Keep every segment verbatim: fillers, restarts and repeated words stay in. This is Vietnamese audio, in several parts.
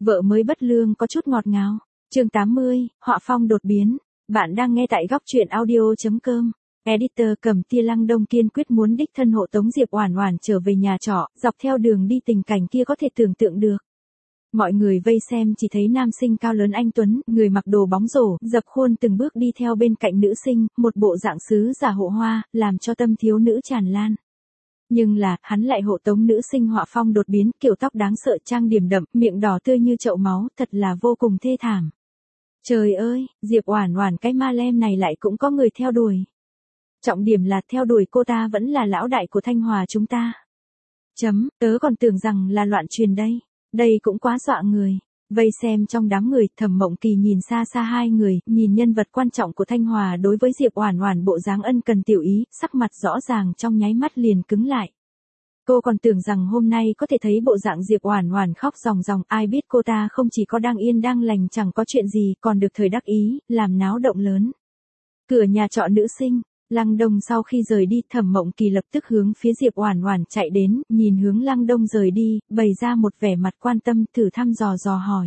Vợ mới bất lương có chút ngọt ngào. Chương tám mươi, họa phong đột biến. Bạn đang nghe tại góc truyện audio chấm com. Editor Cầm Tia Lăng Đông kiên quyết muốn đích thân hộ tống Diệp Oản Oản trở về nhà trọ, dọc theo đường đi tình cảnh kia có thể tưởng tượng được. Mọi người vây xem chỉ thấy nam sinh cao lớn anh tuấn, người mặc đồ bóng rổ, dập khuôn từng bước đi theo bên cạnh nữ sinh, một bộ dạng sứ giả hộ hoa, làm cho tâm thiếu nữ tràn lan. Nhưng là, hắn lại hộ tống nữ sinh họa phong đột biến, kiểu tóc đáng sợ, trang điểm đậm, miệng đỏ tươi như chậu máu, thật là vô cùng thê thảm. Trời ơi, Diệp Oản Oản cái ma lem này lại cũng có người theo đuổi. Trọng điểm là theo đuổi cô ta vẫn là lão đại của Thanh Hòa chúng ta. Chấm, tớ còn tưởng rằng là loạn truyền đây. Đây cũng quá dọa người. Vây xem trong đám người, Thẩm Mộng Kỳ nhìn xa xa hai người, nhìn nhân vật quan trọng của Thanh Hòa đối với Diệp Oản Oản bộ dáng ân cần tiểu ý, sắc mặt rõ ràng trong nháy mắt liền cứng lại. Cô còn tưởng rằng hôm nay có thể thấy bộ dạng Diệp Oản Oản khóc ròng ròng, ai biết cô ta không chỉ có đang yên đang lành chẳng có chuyện gì, còn được thời đắc ý, làm náo động lớn. Cửa nhà trọ nữ sinh, Lăng Đông sau khi rời đi, Thẩm Mộng Kỳ lập tức hướng phía Diệp Oản Oản chạy đến, nhìn hướng Lăng Đông rời đi, bày ra một vẻ mặt quan tâm, thử thăm dò dò hỏi.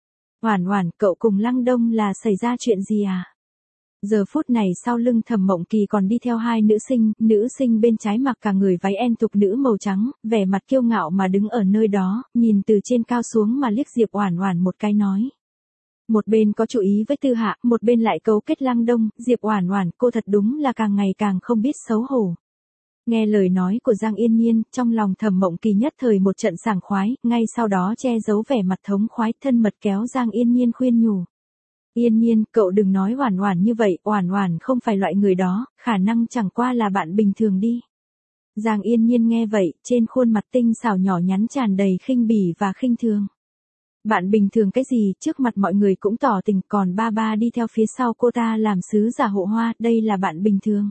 Oản Oản, cậu cùng Lăng Đông là xảy ra chuyện gì à? Giờ phút này sau lưng Thẩm Mộng Kỳ còn đi theo hai nữ sinh, nữ sinh bên trái mặc cả người váy en thục nữ màu trắng, vẻ mặt kiêu ngạo mà đứng ở nơi đó, nhìn từ trên cao xuống mà liếc Diệp Oản Oản một cái nói. Một bên có chú ý với Tư Hạ, một bên lại cấu kết Lăng Đông, Diệp Oản Oản, cô thật đúng là càng ngày càng không biết xấu hổ. Nghe lời nói của Giang Yên Nhiên, trong lòng Thẩm Mộng Kỳ nhất thời một trận sảng khoái, ngay sau đó che giấu vẻ mặt thống khoái, thân mật kéo Giang Yên Nhiên khuyên nhủ. Yên Nhiên, cậu đừng nói Oản Oản như vậy, Oản Oản không phải loại người đó, khả năng chẳng qua là bạn bình thường đi. Giang Yên Nhiên nghe vậy, trên khuôn mặt tinh xảo nhỏ nhắn tràn đầy khinh bỉ và khinh thường. Bạn bình thường cái gì, trước mặt mọi người cũng tỏ tình, còn ba ba đi theo phía sau cô ta làm sứ giả hộ hoa, đây là bạn bình thường.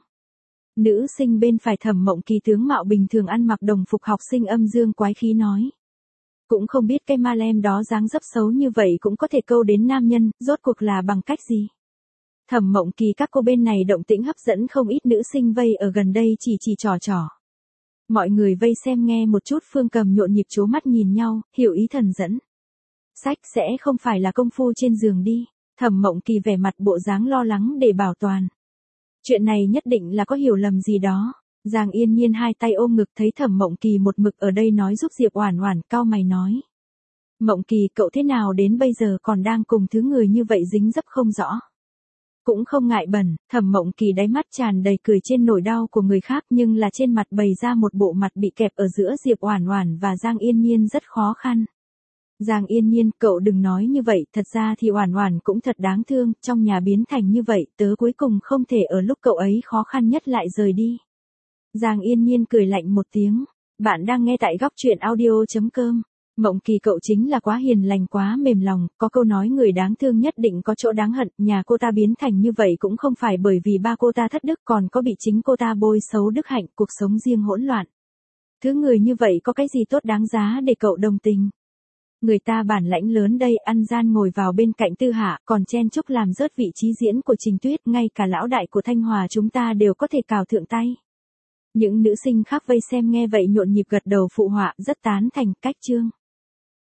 Nữ sinh bên phải Thẩm Mộng Kỳ tướng mạo bình thường ăn mặc đồng phục học sinh âm dương quái khí nói. Cũng không biết cái ma lem đó dáng dấp xấu như vậy cũng có thể câu đến nam nhân, rốt cuộc là bằng cách gì? Thẩm Mộng Kỳ các cô bên này động tĩnh hấp dẫn không ít nữ sinh vây ở gần đây chỉ chỉ trò trò. Mọi người vây xem nghe một chút Phương Cầm nhộn nhịp chố mắt nhìn nhau, hiểu ý thần dẫn. Sách sẽ không phải là công phu trên giường đi. Thẩm Mộng Kỳ vẻ mặt bộ dáng lo lắng để bảo toàn. Chuyện này nhất định là có hiểu lầm gì đó. Giang Yên Nhiên hai tay ôm ngực thấy Thẩm Mộng Kỳ một mực ở đây nói giúp Diệp Oản Oản, cau mày nói. Mộng Kỳ, cậu thế nào đến bây giờ còn đang cùng thứ người như vậy dính dấp không rõ. Cũng không ngại bẩn, Thẩm Mộng Kỳ đáy mắt tràn đầy cười trên nỗi đau của người khác, nhưng là trên mặt bày ra một bộ mặt bị kẹp ở giữa Diệp Oản Oản và Giang Yên Nhiên rất khó khăn. Giang Yên Nhiên, cậu đừng nói như vậy, thật ra thì Oản Oản cũng thật đáng thương, trong nhà biến thành như vậy, tớ cuối cùng không thể ở lúc cậu ấy khó khăn nhất lại rời đi. Giang Yên Nhiên cười lạnh một tiếng, bạn đang nghe tại góc truyện audio chấm com. Mộng Kỳ, cậu chính là quá hiền lành quá mềm lòng, có câu nói người đáng thương nhất định có chỗ đáng hận, nhà cô ta biến thành như vậy cũng không phải bởi vì ba cô ta thất đức, còn có bị chính cô ta bôi xấu đức hạnh, cuộc sống riêng hỗn loạn. Thứ người như vậy có cái gì tốt đáng giá để cậu đồng tình. Người ta bản lãnh lớn đây, ăn gian ngồi vào bên cạnh Tư Hạ, còn chen chúc làm rớt vị trí diễn của Trình Tuyết, ngay cả lão đại của Thanh Hòa chúng ta đều có thể cào thượng tay. Những nữ sinh khác vây xem nghe vậy nhộn nhịp gật đầu phụ họa, rất tán thành cách chương.